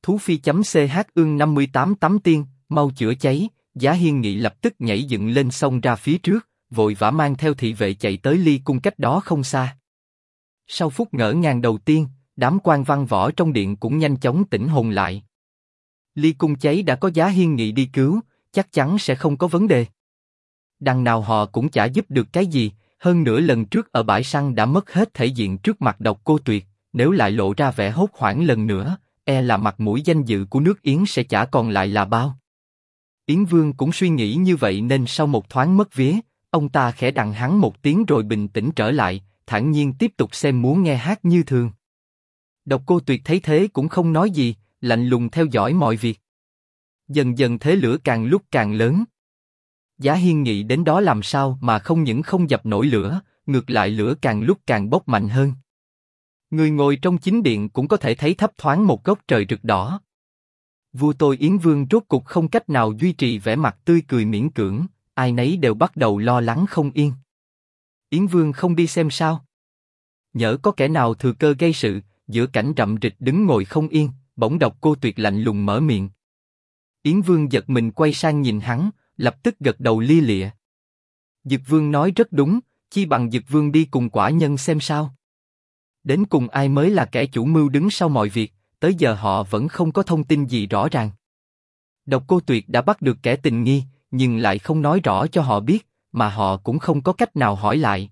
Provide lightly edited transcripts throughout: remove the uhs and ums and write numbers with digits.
Thú phi.ch ương 58 tắm tiên, mau chữa cháy. Giá Hiên Nghị lập tức nhảy dựng lên xông ra phía trước, vội vã mang theo thị vệ chạy tới Ly Cung cách đó không xa. Sau phút ngỡ ngàng đầu tiên, đám quan văn võ trong điện cũng nhanh chóng tỉnh hồn lại. Ly Cung cháy đã có Giá Hiên Nghị đi cứu, chắc chắn sẽ không có vấn đề. Đằng nào họ cũng chả giúp được cái gì, hơn nữa lần trước ở bãi săn đã mất hết thể diện trước mặt Độc Cô Tuyệt, nếu lại lộ ra vẻ hốt hoảng lần nữa, e là mặt mũi danh dự của nước Yến sẽ chả còn lại là bao. Yến Vương cũng suy nghĩ như vậy nên sau một thoáng mất vía, ông ta khẽ đằng hắn một tiếng rồi bình tĩnh trở lại, thản nhiên tiếp tục xem múa nghe hát như thường. Độc Cô Tuyệt thấy thế cũng không nói gì, lạnh lùng theo dõi mọi việc. Dần dần thế lửa càng lúc càng lớn. Giá Hiên Nghị đến đó làm sao mà không những không dập nổi lửa, ngược lại lửa càng lúc càng bốc mạnh hơn. Người ngồi trong chính điện cũng có thể thấy thấp thoáng một góc trời rực đỏ. Vua tôi Yến Vương rốt cục không cách nào duy trì vẻ mặt tươi cười miễn cưỡng, ai nấy đều bắt đầu lo lắng không yên. Yến Vương không đi xem sao? Nhỡ có kẻ nào thừa cơ gây sự, giữa cảnh rậm rịch đứng ngồi không yên, bỗng Độc Cô Tuyệt lạnh lùng mở miệng. Yến Vương giật mình quay sang nhìn hắn, lập tức gật đầu lia lịa. Dực Vương nói rất đúng, chi bằng Dực Vương đi cùng quả nhân xem sao. Đến cùng ai mới là kẻ chủ mưu đứng sau mọi việc, tới giờ họ vẫn không có thông tin gì rõ ràng. Độc Cô Tuyệt đã bắt được kẻ tình nghi, nhưng lại không nói rõ cho họ biết, mà họ cũng không có cách nào hỏi lại.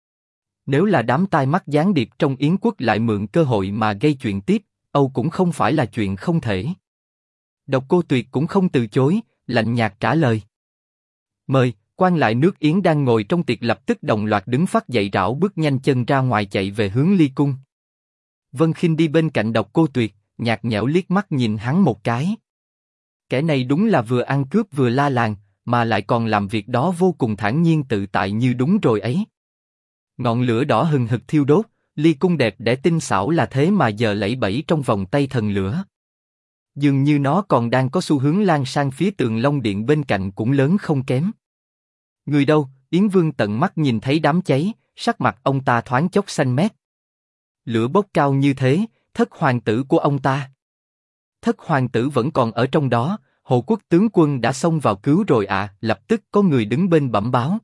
Nếu là đám tai mắt gián điệp trong Yến quốc lại mượn cơ hội mà gây chuyện tiếp, Âu cũng không phải là chuyện không thể. Độc Cô Tuyệt cũng không từ chối, lạnh nhạt trả lời. Mời. Quan lại nước Yến đang ngồi trong tiệc lập tức đồng loạt đứng phát dậy rảo bước nhanh chân ra ngoài chạy về hướng Ly Cung. Vân Khinh đi bên cạnh Độc Cô Tuyệt, nhạt nhẽo liếc mắt nhìn hắn một cái. Kẻ này đúng là vừa ăn cướp vừa la làng, mà lại còn làm việc đó vô cùng thản nhiên tự tại như đúng rồi ấy. Ngọn lửa đỏ hừng hực thiêu đốt, Ly Cung đẹp đẽ tinh xảo là thế mà giờ lẫy bẫy trong vòng tay thần lửa. Dường như nó còn đang có xu hướng lan sang phía tường Long Điện bên cạnh cũng lớn không kém. Người đâu? Yến Vương tận mắt nhìn thấy đám cháy, sắc mặt ông ta thoáng chốc xanh mét. Lửa bốc cao như thế, thất hoàng tử của ông ta. Thất hoàng tử vẫn còn ở trong đó, Hộ Quốc tướng quân đã xông vào cứu rồi ạ. Lập tức có người đứng bên bẩm báo.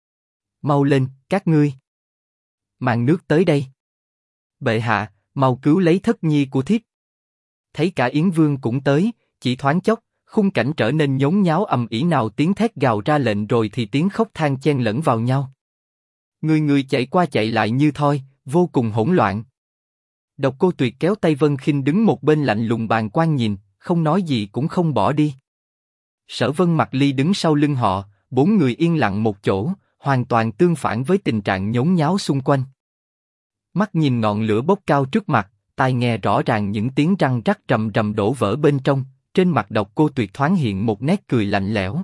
Mau lên, các ngươi. Mang nước tới đây. Bệ hạ, mau cứu lấy thất nhi của thiếp. Thấy cả Yến Vương cũng tới, chỉ thoáng chốc, khung cảnh trở nên nhốn nháo ầm ĩ, nào tiếng thét gào ra lệnh rồi thì tiếng khóc than chen lẫn vào nhau. Người chạy qua chạy lại như thoi, vô cùng hỗn loạn. Độc Cô Tuyệt kéo tay Vân Khinh đứng một bên lạnh lùng bàng quan nhìn, không nói gì cũng không bỏ đi. Sở Vân Mặc Ly đứng sau lưng họ, bốn người yên lặng một chỗ, hoàn toàn tương phản với tình trạng nhốn nháo xung quanh. Mắt nhìn ngọn lửa bốc cao trước mặt, tai nghe rõ ràng những tiếng răng rắc rầm rầm đổ vỡ bên trong. Trên mặt Độc Cô Tuyệt thoáng hiện một nét cười lạnh lẽo.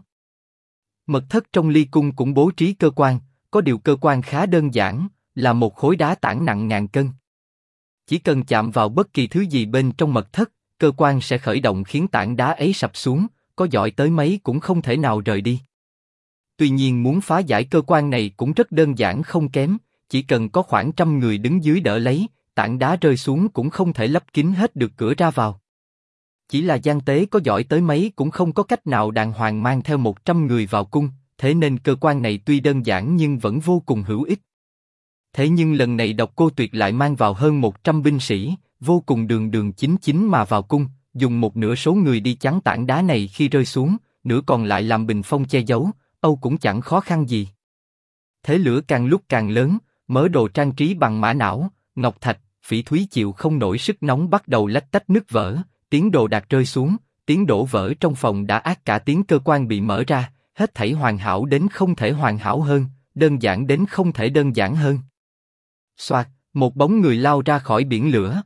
Mật thất trong Ly Cung cũng bố trí cơ quan, có điều cơ quan khá đơn giản, là một khối đá tảng nặng ngàn cân. Chỉ cần chạm vào bất kỳ thứ gì bên trong mật thất, cơ quan sẽ khởi động khiến tảng đá ấy sập xuống, có giỏi tới mấy cũng không thể nào rời đi. Tuy nhiên muốn phá giải cơ quan này cũng rất đơn giản không kém, chỉ cần có khoảng 100 người đứng dưới đỡ lấy, tảng đá rơi xuống cũng không thể lấp kín hết được cửa ra vào. Chỉ là gian tế có giỏi tới mấy cũng không có cách nào đàng hoàng mang theo 100 người vào cung, thế nên cơ quan này tuy đơn giản nhưng vẫn vô cùng hữu ích. Thế nhưng lần này Độc Cô Tuyệt lại mang vào hơn 100 binh sĩ, vô cùng đường đường chính chính mà vào cung, dùng một nửa số người đi chắn tảng đá này khi rơi xuống, nửa còn lại làm bình phong che giấu, Âu cũng chẳng khó khăn gì. Thế lửa càng lúc càng lớn, mớ đồ trang trí bằng mã não, ngọc thạch, phỉ thúy chịu không nổi sức nóng bắt đầu lách tách nứt vỡ. Tiếng đồ đạc rơi xuống, tiếng đổ vỡ trong phòng đã át cả tiếng cơ quan bị mở ra, hết thảy hoàn hảo đến không thể hoàn hảo hơn, đơn giản đến không thể đơn giản hơn. Soạt, một bóng người lao ra khỏi biển lửa.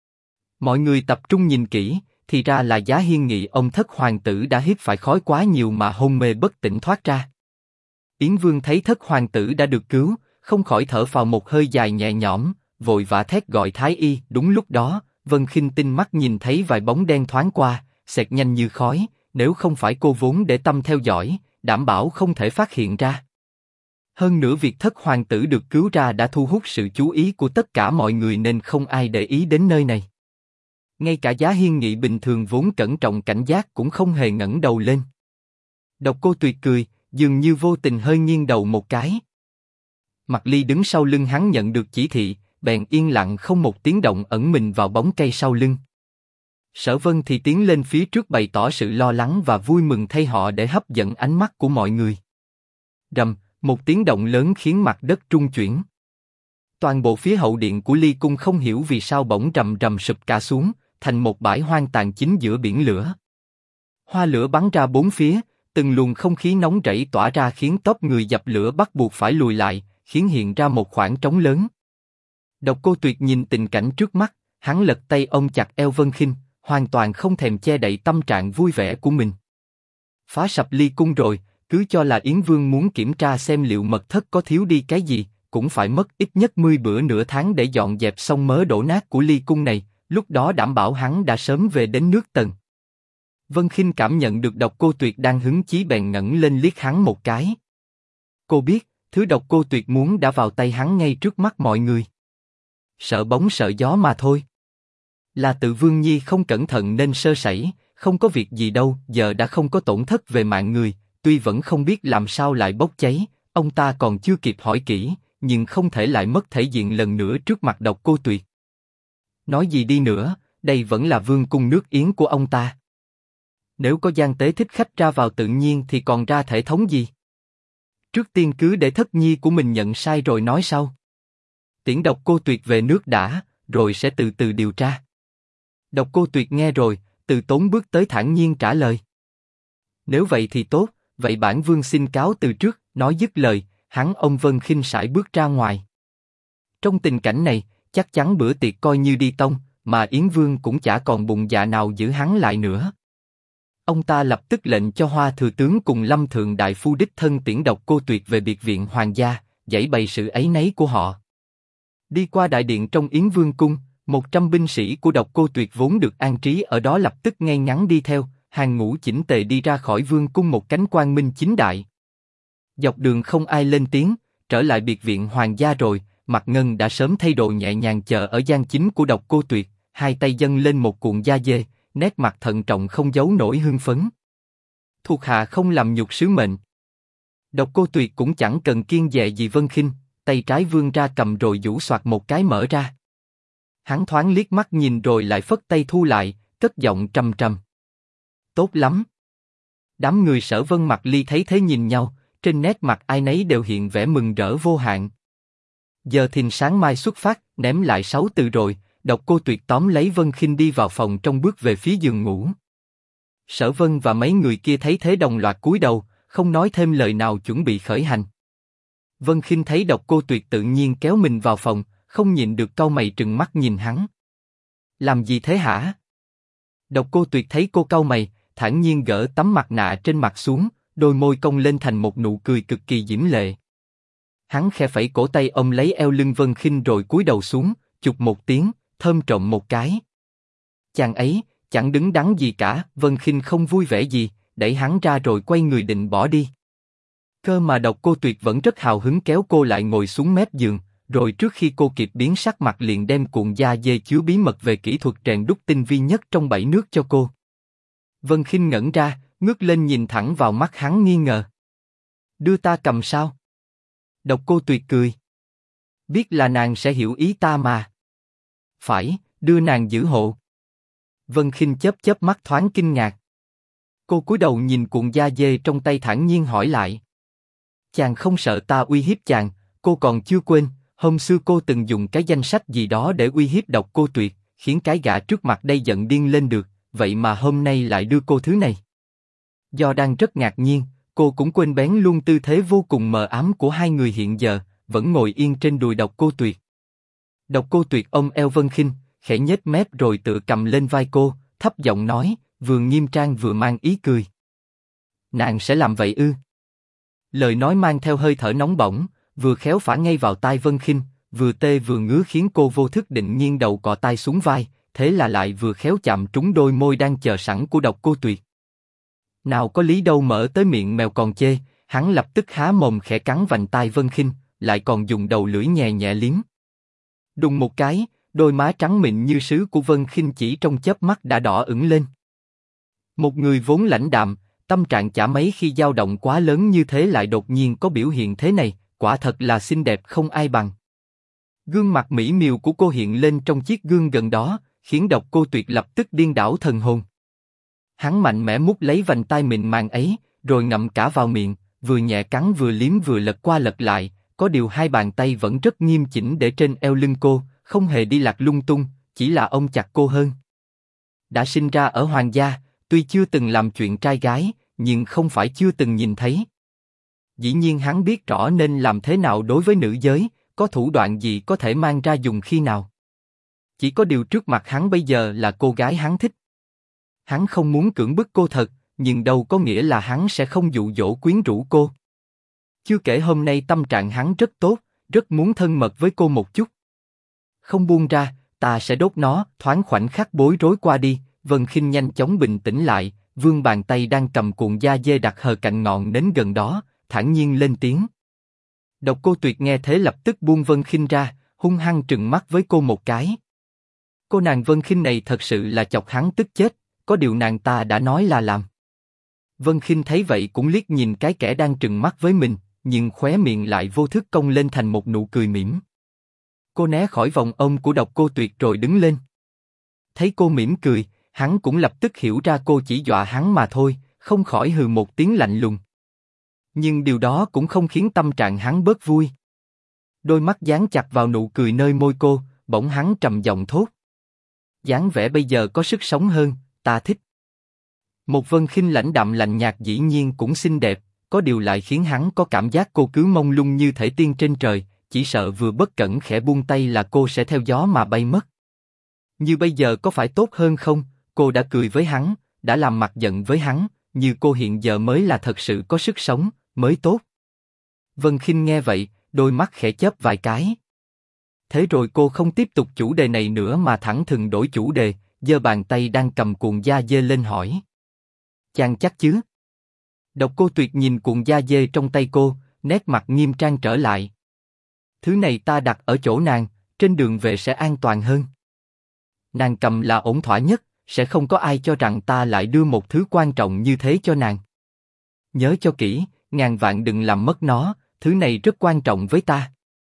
Mọi người tập trung nhìn kỹ, thì ra là Giá Hiên Nghị, ông thất hoàng tử đã hít phải khói quá nhiều mà hôn mê bất tỉnh thoát ra. Yến Vương thấy thất hoàng tử đã được cứu, không khỏi thở phào một hơi dài nhẹ nhõm, vội vã thét gọi thái y. Đúng lúc đó, Vân Khinh tinh mắt nhìn thấy vài bóng đen thoáng qua, xẹt nhanh như khói, nếu không phải cô vốn để tâm theo dõi, đảm bảo không thể phát hiện ra. Hơn nữa việc thất hoàng tử được cứu ra đã thu hút sự chú ý của tất cả mọi người nên không ai để ý đến nơi này. Ngay cả Giá Hiên Nghị bình thường vốn cẩn trọng cảnh giác cũng không hề ngẩng đầu lên. Độc Cô Tuyệt cười, dường như vô tình hơi nghiêng đầu một cái. Mạc Ly đứng sau lưng hắn nhận được chỉ thị, bèn yên lặng không một tiếng động ẩn mình vào bóng cây sau lưng. Sở Vân thì tiến lên phía trước bày tỏ sự lo lắng và vui mừng thay họ để hấp dẫn ánh mắt của mọi người. Rầm, một tiếng động lớn khiến mặt đất trung chuyển. Toàn bộ phía hậu điện của Ly Cung không hiểu vì sao bỗng rầm rầm sụp cả xuống, thành một bãi hoang tàn chính giữa biển lửa. Hoa lửa bắn ra bốn phía, từng luồng không khí nóng rẫy tỏa ra khiến tốp người dập lửa bắt buộc phải lùi lại, khiến hiện ra một khoảng trống lớn. Độc Cô Tuyệt nhìn tình cảnh trước mắt, hắn lật tay ôm chặt eo Vân Khinh, hoàn toàn không thèm che đậy tâm trạng vui vẻ của mình. Phá sập Ly Cung rồi, cứ cho là Yến Vương muốn kiểm tra xem liệu mật thất có thiếu đi cái gì, cũng phải mất ít nhất 10 bữa nửa tháng để dọn dẹp xong mớ đổ nát của Ly Cung này, lúc đó đảm bảo hắn đã sớm về đến nước Tần. Vân Khinh cảm nhận được Độc Cô Tuyệt đang hứng chí bèn ngẩng lên liếc hắn một cái. Cô biết, thứ Độc Cô Tuyệt muốn đã vào tay hắn ngay trước mắt mọi người. Sợ bóng sợ gió mà thôi. Là tự Vương Nhi không cẩn thận nên sơ sẩy, không có việc gì đâu, giờ đã không có tổn thất về mạng người, tuy vẫn không biết làm sao lại bốc cháy, ông ta còn chưa kịp hỏi kỹ, nhưng không thể lại mất thể diện lần nữa trước mặt Độc Cô Tuyệt. Nói gì đi nữa, đây vẫn là vương cung nước Yến của ông ta. Nếu có gian tế thích khách ra vào tự nhiên thì còn ra thể thống gì? Trước tiên cứ để Thất Nhi của mình nhận sai rồi nói sau. Tiễn Độc Cô Tuyệt về nước đã, rồi sẽ từ từ điều tra. Độc Cô Tuyệt nghe rồi, từ tốn bước tới thản nhiên trả lời. Nếu vậy thì tốt, vậy bản vương xin cáo từ trước. Nói dứt lời, hắn ôm Vân Khinh sải bước ra ngoài. Trong tình cảnh này, chắc chắn bữa tiệc coi như đi tông, mà Yến Vương cũng chả còn bụng dạ nào giữ hắn lại nữa. Ông ta lập tức lệnh cho Hoa Thừa Tướng cùng Lâm Thượng Đại Phu đích thân tiễn Độc Cô Tuyệt về biệt viện hoàng gia, giãi bày sự áy náy của họ. Đi qua đại điện trong Yến Vương cung, 100 binh sĩ của Độc Cô Tuyệt vốn được an trí ở đó lập tức ngay ngắn đi theo, hàng ngũ chỉnh tề đi ra khỏi vương cung một cánh quang minh chính đại. Dọc đường không ai lên tiếng, trở lại biệt viện hoàng gia rồi, Mạc Ngân đã sớm thay đồ nhẹ nhàng chờ ở gian chính của Độc Cô Tuyệt, hai tay dâng lên một cuộn da dê, nét mặt thận trọng không giấu nổi hưng phấn. Thuộc hạ không làm nhục sứ mệnh. Độc Cô Tuyệt cũng chẳng cần kiêng dè gì Vân Khinh, tay trái vươn ra cầm rồi giũ soạt một cái mở ra. Hắn thoáng liếc mắt nhìn rồi lại phất tay thu lại, cất giọng trầm trầm. Tốt lắm. Đám người Sở Vân Mạc Ly thấy thế nhìn nhau, trên nét mặt ai nấy đều hiện vẻ mừng rỡ vô hạn. Giờ thìn sáng mai xuất phát, ném lại 6 từ rồi, Độc Cô Tuyệt tóm lấy Vân Khinh đi vào phòng trong bước về phía giường ngủ. Sở Vân và mấy người kia thấy thế đồng loạt cúi đầu, không nói thêm lời nào chuẩn bị khởi hành. Vân Khinh thấy Độc Cô Tuyệt tự nhiên kéo mình vào phòng, không nhịn được cau mày trừng mắt nhìn hắn. Làm gì thế hả? Độc Cô Tuyệt thấy cô cau mày, thản nhiên gỡ tấm mặt nạ trên mặt xuống, đôi môi cong lên thành một nụ cười cực kỳ diễm lệ. Hắn khẽ phẩy cổ tay ôm lấy eo lưng Vân Khinh rồi cúi đầu xuống, chụp một tiếng, thơm trộm một cái. Chàng ấy chẳng đứng đắn gì cả. Vân Khinh không vui vẻ gì, đẩy hắn ra rồi quay người định bỏ đi. Cơ mà Độc Cô Tuyệt vẫn rất hào hứng kéo cô lại ngồi xuống mép giường, rồi trước khi cô kịp biến sắc mặt liền đem cuộn da dê chứa bí mật về kỹ thuật rèn đúc tinh vi nhất trong 7 nước cho cô. Vân Khinh ngẩn ra, ngước lên nhìn thẳng vào mắt hắn nghi ngờ. Đưa ta cầm sao? Độc Cô Tuyệt cười. Biết là nàng sẽ hiểu ý ta mà. Phải, đưa nàng giữ hộ. Vân Khinh chớp chớp mắt thoáng kinh ngạc. Cô cúi đầu nhìn cuộn da dê trong tay thản nhiên hỏi lại. Chàng không sợ ta uy hiếp chàng? Cô còn chưa quên, hôm xưa cô từng dùng cái danh sách gì đó để uy hiếp Độc Cô Tuyệt, khiến cái gã trước mặt đây giận điên lên được, vậy mà hôm nay lại đưa cô thứ này. Do đang rất ngạc nhiên, cô cũng quên bén luôn tư thế vô cùng mờ ám của hai người hiện giờ, vẫn ngồi yên trên đùi Độc Cô Tuyệt. Độc Cô Tuyệt ôm eo Vân Khinh, khẽ nhếch mép rồi tựa cầm lên vai cô, thấp giọng nói, vừa nghiêm trang vừa mang ý cười. Nàng sẽ làm vậy ư? Lời nói mang theo hơi thở nóng bỏng, vừa khéo phả ngay vào tai Vân Khinh, vừa tê vừa ngứa khiến cô vô thức định nghiêng đầu cọ tai xuống vai, thế là lại vừa khéo chạm trúng đôi môi đang chờ sẵn của Độc Cô Tuyệt. Nào có lý đâu mở tới miệng mèo còn chê, hắn lập tức há mồm khẽ cắn vành tai Vân Khinh, lại còn dùng đầu lưỡi nhẹ nhẹ liếm. Đùng một cái, đôi má trắng mịn như sứ của Vân Khinh chỉ trong chớp mắt đã đỏ ửng lên. Một người vốn lãnh đạm, tâm trạng chả mấy khi dao động quá lớn như thế lại đột nhiên có biểu hiện thế này, quả thật là xinh đẹp không ai bằng. Gương mặt mỹ miều của cô hiện lên trong chiếc gương gần đó, khiến Độc Cô Tuyệt lập tức điên đảo thần hồn. Hắn mạnh mẽ mút lấy vành tai mịn màng ấy, rồi ngậm cả vào miệng, vừa nhẹ cắn vừa liếm vừa lật qua lật lại, có điều hai bàn tay vẫn rất nghiêm chỉnh để trên eo lưng cô, không hề đi lạc lung tung, chỉ là ôm chặt cô hơn. Đã sinh ra ở hoàng gia, tuy chưa từng làm chuyện trai gái, nhưng không phải chưa từng nhìn thấy. Dĩ nhiên hắn biết rõ nên làm thế nào đối với nữ giới, có thủ đoạn gì có thể mang ra dùng khi nào. Chỉ có điều trước mặt hắn bây giờ là cô gái hắn thích. Hắn không muốn cưỡng bức cô thật, nhưng đâu có nghĩa là hắn sẽ không dụ dỗ quyến rũ cô. Chưa kể hôm nay tâm trạng hắn rất tốt, rất muốn thân mật với cô một chút. Không buông ra, ta sẽ đốt nó. Thoáng khoảnh khắc bối rối qua đi, Vân Khinh nhanh chóng bình tĩnh lại, vươn bàn tay đang cầm cuộn da dê đặt hờ cạnh ngọn nến gần đó, thản nhiên lên tiếng. Độc Cô Tuyệt nghe thế lập tức buông Vân Khinh ra, hung hăng trừng mắt với cô một cái. Cô nàng Vân Khinh này thật sự là chọc hắn tức chết, có điều nàng ta đã nói là làm. Vân Khinh thấy vậy cũng liếc nhìn cái kẻ đang trừng mắt với mình, nhưng khóe miệng lại vô thức cong lên thành một nụ cười mỉm. Cô né khỏi vòng ôm của Độc Cô Tuyệt rồi đứng lên. Thấy cô mỉm cười, hắn cũng lập tức hiểu ra cô chỉ dọa hắn mà thôi, không khỏi hừ một tiếng lạnh lùng. Nhưng điều đó cũng không khiến tâm trạng hắn bớt vui. Đôi mắt dán chặt vào nụ cười nơi môi cô, bỗng hắn trầm giọng thốt. Dáng vẻ bây giờ có sức sống hơn, ta thích. Một Vân Khinh lãnh đạm lạnh nhạt dĩ nhiên cũng xinh đẹp, có điều lại khiến hắn có cảm giác cô cứ mông lung như thể tiên trên trời, chỉ sợ vừa bất cẩn khẽ buông tay là cô sẽ theo gió mà bay mất. Như bây giờ có phải tốt hơn không? Cô đã cười với hắn, đã làm mặt giận với hắn, như cô hiện giờ mới là thật sự có sức sống, mới tốt. Vân Khinh nghe vậy, đôi mắt khẽ chớp vài cái. Thế rồi cô không tiếp tục chủ đề này nữa mà thẳng thừng đổi chủ đề, giơ bàn tay đang cầm cuộn da dê lên hỏi. Chàng chắc chứ? Độc Cô Tuyệt nhìn cuộn da dê trong tay cô, nét mặt nghiêm trang trở lại. Thứ này ta đặt ở chỗ nàng, trên đường về sẽ an toàn hơn. Nàng cầm là ổn thỏa nhất, sẽ không có ai cho rằng ta lại đưa một thứ quan trọng như thế cho nàng. Nhớ cho kỹ, ngàn vạn đừng làm mất nó, thứ này rất quan trọng với ta.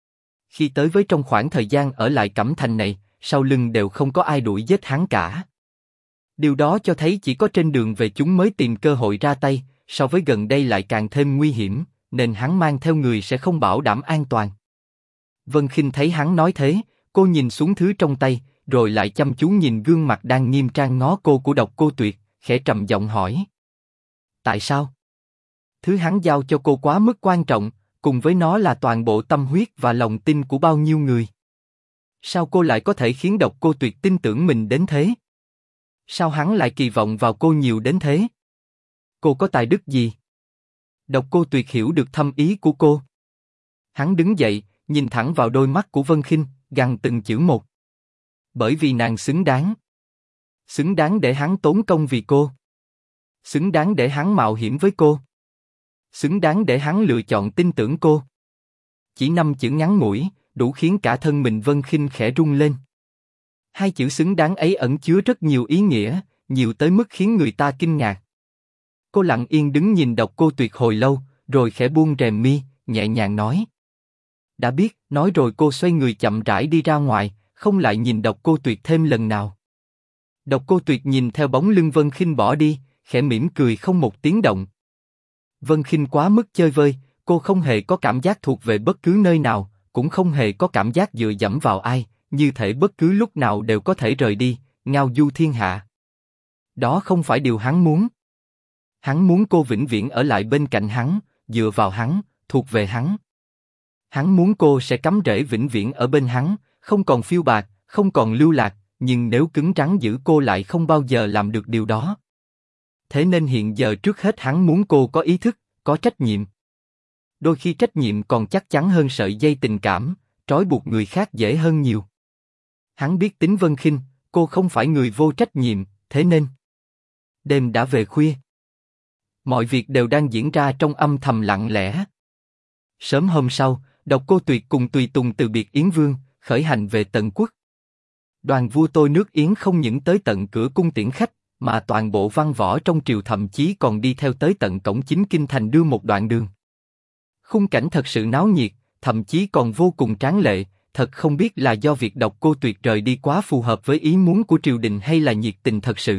Khi tới với trong khoảng thời gian ở lại Cẩm Thành này, sau lưng đều không có ai đuổi giết hắn cả. Điều đó cho thấy chỉ có trên đường về chúng mới tìm cơ hội ra tay, so với gần đây lại càng thêm nguy hiểm, nên hắn mang theo người sẽ không bảo đảm an toàn. Vân Khinh thấy hắn nói thế, cô nhìn xuống thứ trong tay, rồi lại chăm chú nhìn gương mặt đang nghiêm trang ngó cô của Độc Cô Tuyệt, khẽ trầm giọng hỏi. Tại sao? Thứ hắn giao cho cô quá mức quan trọng, cùng với nó là toàn bộ tâm huyết và lòng tin của bao nhiêu người. Sao cô lại có thể khiến Độc Cô Tuyệt tin tưởng mình đến thế? Sao hắn lại kỳ vọng vào cô nhiều đến thế? Cô có tài đức gì? Độc Cô Tuyệt hiểu được thâm ý của cô. Hắn đứng dậy, nhìn thẳng vào đôi mắt của Vân Khinh, gằn từng chữ một. Bởi vì nàng xứng đáng. Xứng đáng để hắn tốn công vì cô. Xứng đáng để hắn mạo hiểm với cô. Xứng đáng để hắn lựa chọn tin tưởng cô. Chỉ 5 chữ ngắn ngủi, đủ khiến cả thân mình Vân Khinh khẽ rung lên. Hai chữ xứng đáng ấy ẩn chứa rất nhiều ý nghĩa, nhiều tới mức khiến người ta kinh ngạc. Cô lặng yên đứng nhìn Độc Cô Tuyệt hồi lâu, rồi khẽ buông rèm mi, nhẹ nhàng nói. Đã biết, nói rồi cô xoay người chậm rãi đi ra ngoài, không lại nhìn Độc Cô Tuyệt thêm lần nào. Độc Cô Tuyệt nhìn theo bóng lưng Vân Khinh bỏ đi, khẽ mỉm cười không một tiếng động. Vân Khinh quá mức chơi vơi, cô không hề có cảm giác thuộc về bất cứ nơi nào, cũng không hề có cảm giác dựa dẫm vào ai, như thể bất cứ lúc nào đều có thể rời đi, ngao du thiên hạ. Đó không phải điều hắn muốn. Hắn muốn cô vĩnh viễn ở lại bên cạnh hắn, dựa vào hắn, thuộc về hắn. Hắn muốn cô sẽ cắm rễ vĩnh viễn ở bên hắn, không còn phiêu bạt, không còn lưu lạc, nhưng nếu cứng rắn giữ cô lại không bao giờ làm được điều đó. Thế nên hiện giờ trước hết hắn muốn cô có ý thức, có trách nhiệm. Đôi khi trách nhiệm còn chắc chắn hơn sợi dây tình cảm, trói buộc người khác dễ hơn nhiều. Hắn biết tính Vân Khinh, cô không phải người vô trách nhiệm, thế nên đêm đã về khuya. Mọi việc đều đang diễn ra trong âm thầm lặng lẽ. Sớm hôm sau, Độc Cô Tuyệt cùng tùy tùng từ biệt Yến Vương, khởi hành về Tần Quốc. Đoàn vua tôi nước Yến không những tới tận cửa cung tiễn khách, mà toàn bộ văn võ trong triều thậm chí còn đi theo tới tận cổng chính kinh thành đưa một đoạn đường. Khung cảnh thật sự náo nhiệt, thậm chí còn vô cùng tráng lệ, thật không biết là do việc Độc Cô Tuyệt rời đi quá phù hợp với ý muốn của triều đình hay là nhiệt tình thật sự.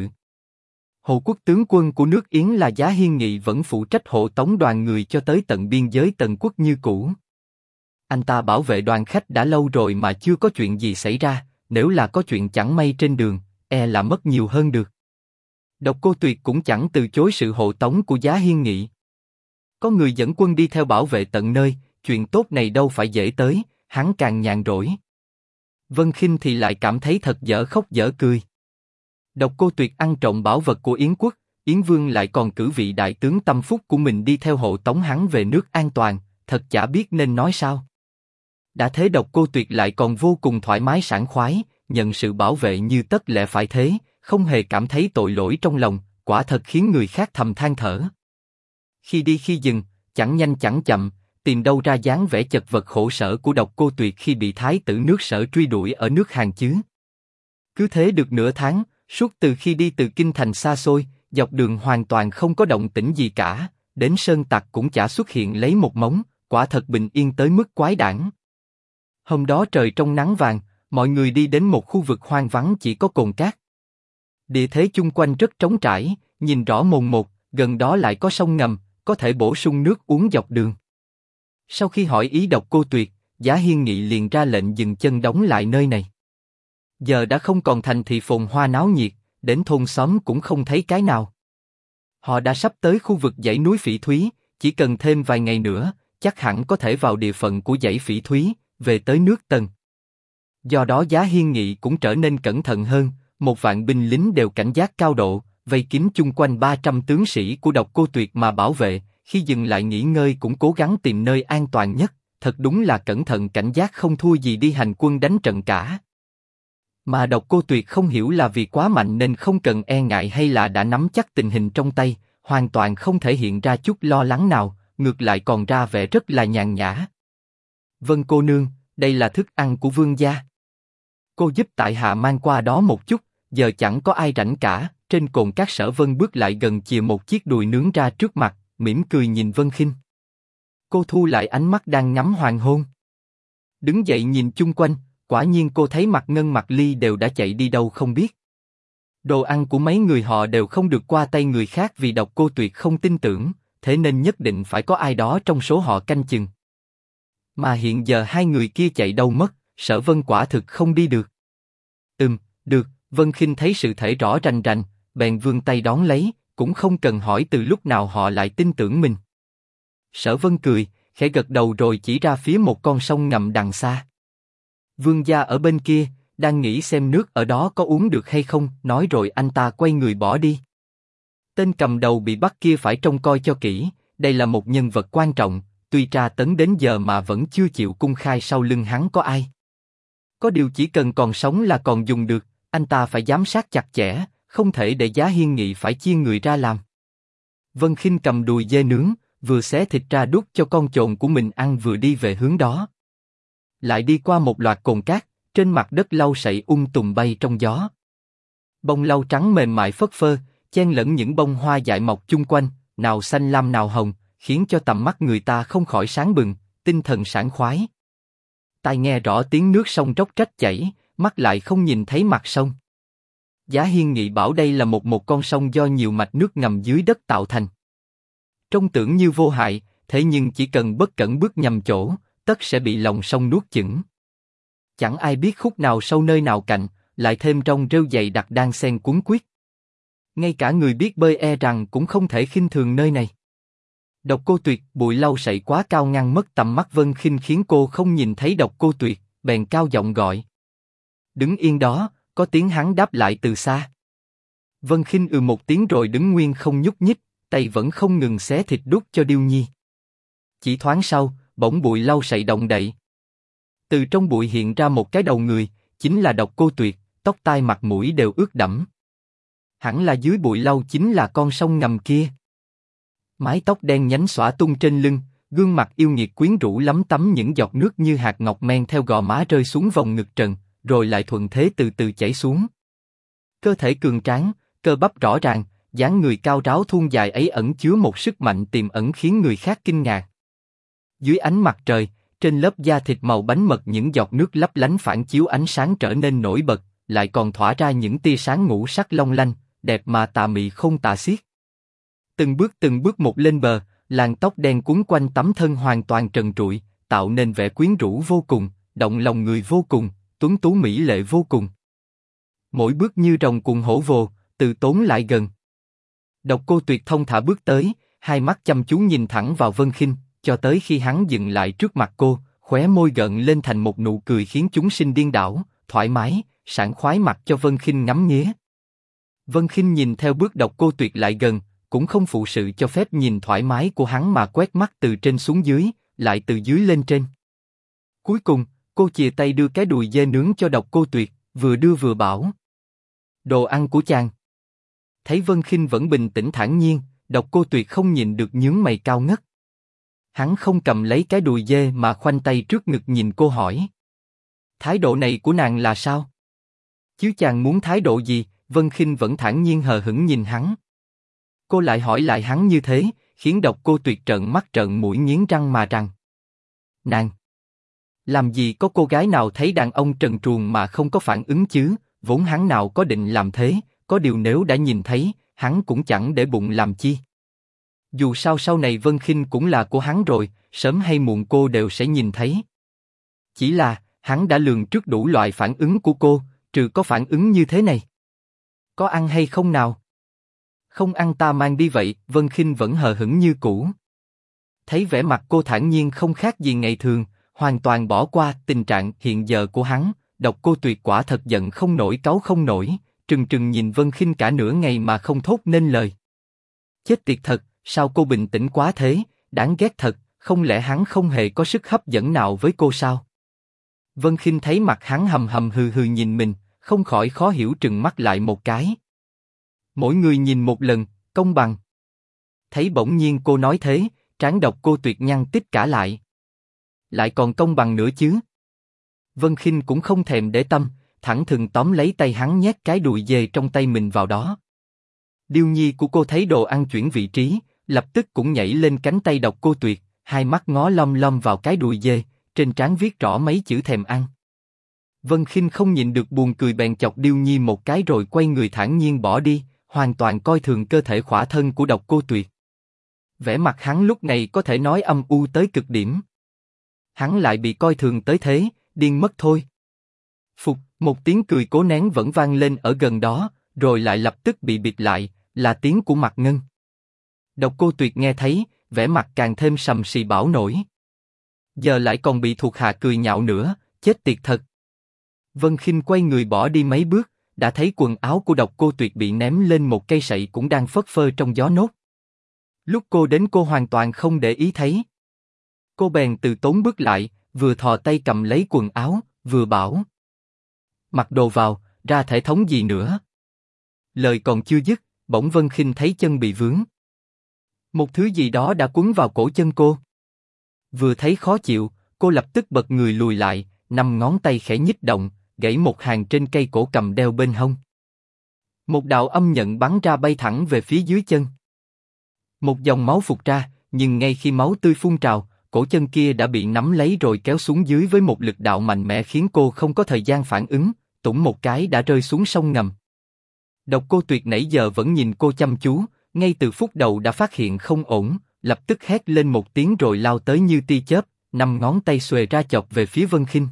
Hộ quốc tướng quân của nước Yến là Giá Hiên Nghị vẫn phụ trách hộ tống đoàn người cho tới tận biên giới Tần Quốc như cũ. Anh ta bảo vệ đoàn khách đã lâu rồi mà chưa có chuyện gì xảy ra, nếu là có chuyện chẳng may trên đường, là mất nhiều hơn được. Độc Cô Tuyệt cũng chẳng từ chối sự hộ tống của Giá Hiên Nghị. Có người dẫn quân đi theo bảo vệ tận nơi, chuyện tốt này đâu phải dễ tới, hắn càng nhàn rỗi. Vân Khinh thì lại cảm thấy thật dở khóc dở cười. Độc Cô Tuyệt ăn trộm bảo vật của Yến quốc, Yến Vương lại còn cử vị đại tướng tâm phúc của mình đi theo hộ tống hắn về nước an toàn, thật chả biết nên nói sao. Đã thế Độc Cô Tuyệt lại còn vô cùng thoải mái sảng khoái, nhận sự bảo vệ như tất lẽ phải thế, không hề cảm thấy tội lỗi trong lòng, quả thật khiến người khác thầm than thở. Khi đi khi dừng, chẳng nhanh chẳng chậm, tìm đâu ra dáng vẻ chật vật khổ sở của Độc Cô Tuyệt khi bị thái tử nước Sở truy đuổi ở nước Hàn chứ. Cứ thế được nửa tháng, suốt từ khi đi từ kinh thành xa xôi, dọc đường hoàn toàn không có động tĩnh gì cả, đến sơn tặc cũng chả xuất hiện lấy một móng, quả thật bình yên tới mức quái đản. Hôm đó trời trong nắng vàng, mọi người đi đến một khu vực hoang vắng chỉ có cồn cát. Địa thế chung quanh rất trống trải, nhìn rõ mồn một, gần đó lại có sông ngầm, có thể bổ sung nước uống dọc đường. Sau khi hỏi ý Độc Cô Tuyệt, Giá Hiên Nghị liền ra lệnh dừng chân đóng lại nơi này. Giờ đã không còn thành thị phồn hoa náo nhiệt, đến thôn xóm cũng không thấy cái nào. Họ đã sắp tới khu vực dãy núi Phỉ Thúy, chỉ cần thêm vài ngày nữa, chắc hẳn có thể vào địa phận của dãy Phỉ Thúy, về tới nước Tần. Do đó Giá Hiên Nghị cũng trở nên cẩn thận hơn, 1.000 binh lính đều cảnh giác cao độ, vây kín chung quanh 300 tướng sĩ của Độc Cô Tuyệt mà bảo vệ, khi dừng lại nghỉ ngơi cũng cố gắng tìm nơi an toàn nhất, thật đúng là cẩn thận cảnh giác không thua gì đi hành quân đánh trận cả. Mà Độc Cô Tuyệt không hiểu là vì quá mạnh nên không cần e ngại hay là đã nắm chắc tình hình trong tay, hoàn toàn không thể hiện ra chút lo lắng nào, ngược lại còn ra vẻ rất là nhàn nhã. Vân cô nương, đây là thức ăn của vương gia. Cô giúp tại hạ mang qua đó một chút, giờ chẳng có ai rảnh cả. Trên cồn cát Sở Vân bước lại gần chìa một chiếc đùi nướng ra trước mặt, mỉm cười nhìn Vân Khinh. Cô thu lại ánh mắt đang ngắm hoàng hôn. Đứng dậy nhìn chung quanh, quả nhiên cô thấy Mạc Ngân Mạc Ly đều đã chạy đi đâu không biết. Đồ ăn của mấy người họ đều không được qua tay người khác vì Độc Cô Tuyệt không tin tưởng, thế nên nhất định phải có ai đó trong số họ canh chừng. Mà hiện giờ hai người kia chạy đâu mất, Sở Vân quả thực không đi được. Được, Vân Khinh thấy sự thể rõ rành rành, bèn vươn tay đón lấy, cũng không cần hỏi từ lúc nào họ lại tin tưởng mình. Sở Vân cười, khẽ gật đầu rồi chỉ ra phía một con sông ngầm đằng xa. Vương gia ở bên kia, đang nghĩ xem nước ở đó có uống được hay không, nói rồi anh ta quay người bỏ đi. Tên cầm đầu bị bắt kia phải trông coi cho kỹ, đây là một nhân vật quan trọng, tuy tra tấn đến giờ mà vẫn chưa chịu cung khai sau lưng hắn có ai. Có điều chỉ cần còn sống là còn dùng được, anh ta phải giám sát chặt chẽ, không thể để Giá Hiên Nghị phải chia người ra làm. Vân Khinh cầm đùi dê nướng, vừa xé thịt ra đút cho con chồn của mình ăn vừa đi về hướng đó. Lại đi qua một loạt cồn cát, trên mặt đất lau sậy tùm bay trong gió. Bông lau trắng mềm mại phất phơ, chen lẫn những bông hoa dại mọc chung quanh, nào xanh lam nào hồng, khiến cho tầm mắt người ta không khỏi sáng bừng, tinh thần sảng khoái. Tai nghe rõ tiếng nước sông róc rách chảy, mắt lại không nhìn thấy mặt sông. Giá Hiên Nghị bảo đây là một con sông do nhiều mạch nước ngầm dưới đất tạo thành. Trông tưởng như vô hại, thế nhưng chỉ cần bất cẩn bước nhầm chỗ, tất sẽ bị lòng sông nuốt chửng. Chẳng ai biết khúc nào sâu nơi nào cạnh, lại thêm rong rêu dày đặc đan xen cuốn quýt. Ngay cả người biết bơi rằng cũng không thể khinh thường nơi này. Độc Cô Tuyệt, bụi lau sậy quá cao ngăn mất tầm mắt Vân Khinh khiến cô không nhìn thấy Độc Cô Tuyệt, bèn cao giọng gọi. Đứng yên đó, có tiếng hắn đáp lại từ xa. Vân Khinh một tiếng rồi đứng nguyên không nhúc nhích, tay vẫn không ngừng xé thịt đút cho Điêu Nhi. Chỉ thoáng sau, bỗng bụi lau sậy động đậy. Từ trong bụi hiện ra một cái đầu người, chính là Độc Cô Tuyệt, tóc tai mặt mũi đều ướt đẫm. Hẳn là dưới bụi lau chính là con sông ngầm kia. Mái tóc đen nhánh xõa tung trên lưng, gương mặt yêu nghiệt quyến rũ lắm tắm những giọt nước như hạt ngọc men theo gò má rơi xuống vòng ngực trần, rồi lại thuận thế từ từ chảy xuống. Cơ thể cường tráng, cơ bắp rõ ràng, dáng người cao ráo thon dài ấy ẩn chứa một sức mạnh tiềm ẩn khiến người khác kinh ngạc. Dưới ánh mặt trời, trên lớp da thịt màu bánh mật những giọt nước lấp lánh phản chiếu ánh sáng trở nên nổi bật, lại còn tỏa ra những tia sáng ngũ sắc long lanh, đẹp mà tà mị không tả xiết. Từng bước một lên bờ, làn tóc đen quấn quanh tấm thân hoàn toàn trần trụi, tạo nên vẻ quyến rũ vô cùng, động lòng người vô cùng, tuấn tú mỹ lệ vô cùng. Mỗi bước như rồng cùng hổ vồ, từ tốn lại gần. Độc Cô Tuyệt thông thả bước tới, hai mắt chăm chú nhìn thẳng vào Vân Khinh, cho tới khi hắn dừng lại trước mặt cô, khóe môi gợn lên thành một nụ cười khiến chúng sinh điên đảo, thoải mái, sảng khoái mặc cho Vân Khinh ngắm nghía. Vân Khinh nhìn theo bước Độc Cô Tuyệt lại gần, cũng không phụ sự cho phép nhìn thoải mái của hắn mà quét mắt từ trên xuống dưới, lại từ dưới lên trên. Cuối cùng, cô chìa tay đưa cái đùi dê nướng cho Độc Cô Tuyệt, vừa đưa vừa bảo: đồ ăn của chàng. Thấy Vân Khinh vẫn bình tĩnh thản nhiên, Độc Cô Tuyệt không nhìn được nhướng mày cao ngất. Hắn không cầm lấy cái đùi dê mà khoanh tay trước ngực nhìn cô hỏi: thái độ này của nàng là sao? Chứ chàng muốn thái độ gì? Vân Khinh vẫn thản nhiên hờ hững nhìn hắn. Cô lại hỏi lại hắn như thế, khiến Độc Cô Tuyệt trợn mắt trợn mũi nghiến răng mà rằng: nàng, làm gì có cô gái nào thấy đàn ông trần truồng mà không có phản ứng chứ? Vốn hắn nào có định làm thế, có điều nếu đã nhìn thấy, hắn cũng chẳng để bụng làm chi. Dù sao sau này Vân Khinh cũng là của hắn rồi, sớm hay muộn cô đều sẽ nhìn thấy. Chỉ là, hắn đã lường trước đủ loại phản ứng của cô, trừ có phản ứng như thế này. Có ăn hay không nào? Không ăn ta mang đi vậy. Vân Khinh vẫn hờ hững như cũ. Thấy vẻ mặt cô thản nhiên không khác gì ngày thường, hoàn toàn bỏ qua tình trạng hiện giờ của hắn, Độc Cô Tuyệt quả thật giận không nổi cáu không nổi, trừng trừng nhìn Vân Khinh cả nửa ngày mà không thốt nên lời. Chết tiệt thật, sao cô bình tĩnh quá thế, đáng ghét thật, không lẽ hắn không hề có sức hấp dẫn nào với cô sao? Vân Khinh thấy mặt hắn hầm hầm hừ hừ nhìn mình, không khỏi khó hiểu trừng mắt lại một cái. Mỗi người nhìn một lần, công bằng. Thấy bỗng nhiên cô nói thế, trán Độc Cô Tuyệt nhăn tít cả lại. Lại còn công bằng nữa chứ? Vân Khinh cũng không thèm để tâm, thẳng thừng tóm lấy tay hắn nhét cái đùi dê trong tay mình vào đó. Điêu nhi của cô thấy đồ ăn chuyển vị trí, lập tức cũng nhảy lên cánh tay Độc Cô Tuyệt, hai mắt ngó lom lom vào cái đùi dê, trên trán viết rõ mấy chữ thèm ăn. Vân Khinh không nhịn được buồn cười bèn chọc Điêu nhi một cái rồi quay người thản nhiên bỏ đi, hoàn toàn coi thường cơ thể khỏa thân của Độc Cô Tuyệt. Vẻ mặt hắn lúc này có thể nói âm u tới cực điểm. Hắn lại bị coi thường tới thế, điên mất thôi. Phục, một tiếng cười cố nén vẫn vang lên ở gần đó, rồi lại lập tức bị bịt lại, là tiếng của Mạc Ngân. Độc Cô Tuyệt nghe thấy, vẻ mặt càng thêm sầm sì bảo nổi. Giờ lại còn bị thuộc hạ cười nhạo nữa, chết tiệt thật. Vân Khinh quay người bỏ đi mấy bước, đã thấy quần áo của Độc Cô Tuyệt bị ném lên một cây sậy cũng đang phất phơ trong gió nốt. Lúc cô đến cô hoàn toàn không để ý thấy. Cô bèn từ tốn bước lại, vừa thò tay cầm lấy quần áo, vừa bảo: mặc đồ vào, ra thể thống gì nữa. Lời còn chưa dứt, bỗng Vân Khinh thấy chân bị vướng. Một thứ gì đó đã quấn vào cổ chân cô. Vừa thấy khó chịu, cô lập tức bật người lùi lại, 5 ngón tay khẽ nhích động, gãy một hàng trên cây cổ cầm đeo bên hông. Một đạo âm nhận bắn ra bay thẳng về phía dưới chân. Một dòng máu phụt ra, nhưng ngay khi máu tươi phun trào, cổ chân kia đã bị nắm lấy rồi kéo xuống dưới với một lực đạo mạnh mẽ khiến cô không có thời gian phản ứng, tủng một cái đã rơi xuống sông ngầm. Độc Cô Tuyệt nãy giờ vẫn nhìn cô chăm chú, ngay từ phút đầu đã phát hiện không ổn, lập tức hét lên một tiếng rồi lao tới như tia chớp, 5 ngón tay xuề ra chọc về phía Vân Khinh.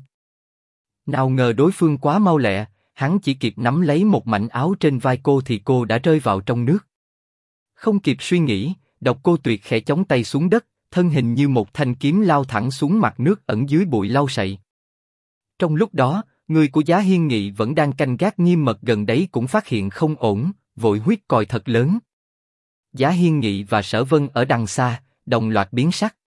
Nào ngờ đối phương quá mau lẹ, hắn chỉ kịp nắm lấy một mảnh áo trên vai cô thì cô đã rơi vào trong nước. Không kịp suy nghĩ, Độc Cô Tuyệt khẽ chống tay xuống đất, thân hình như một thanh kiếm lao thẳng xuống mặt nước ẩn dưới bụi lau sậy. Trong lúc đó, người của Giá Hiên Nghị vẫn đang canh gác nghiêm mật gần đấy cũng phát hiện không ổn, vội huýt còi thật lớn. Giá Hiên Nghị và Sở Vân ở đằng xa, đồng loạt biến sắc.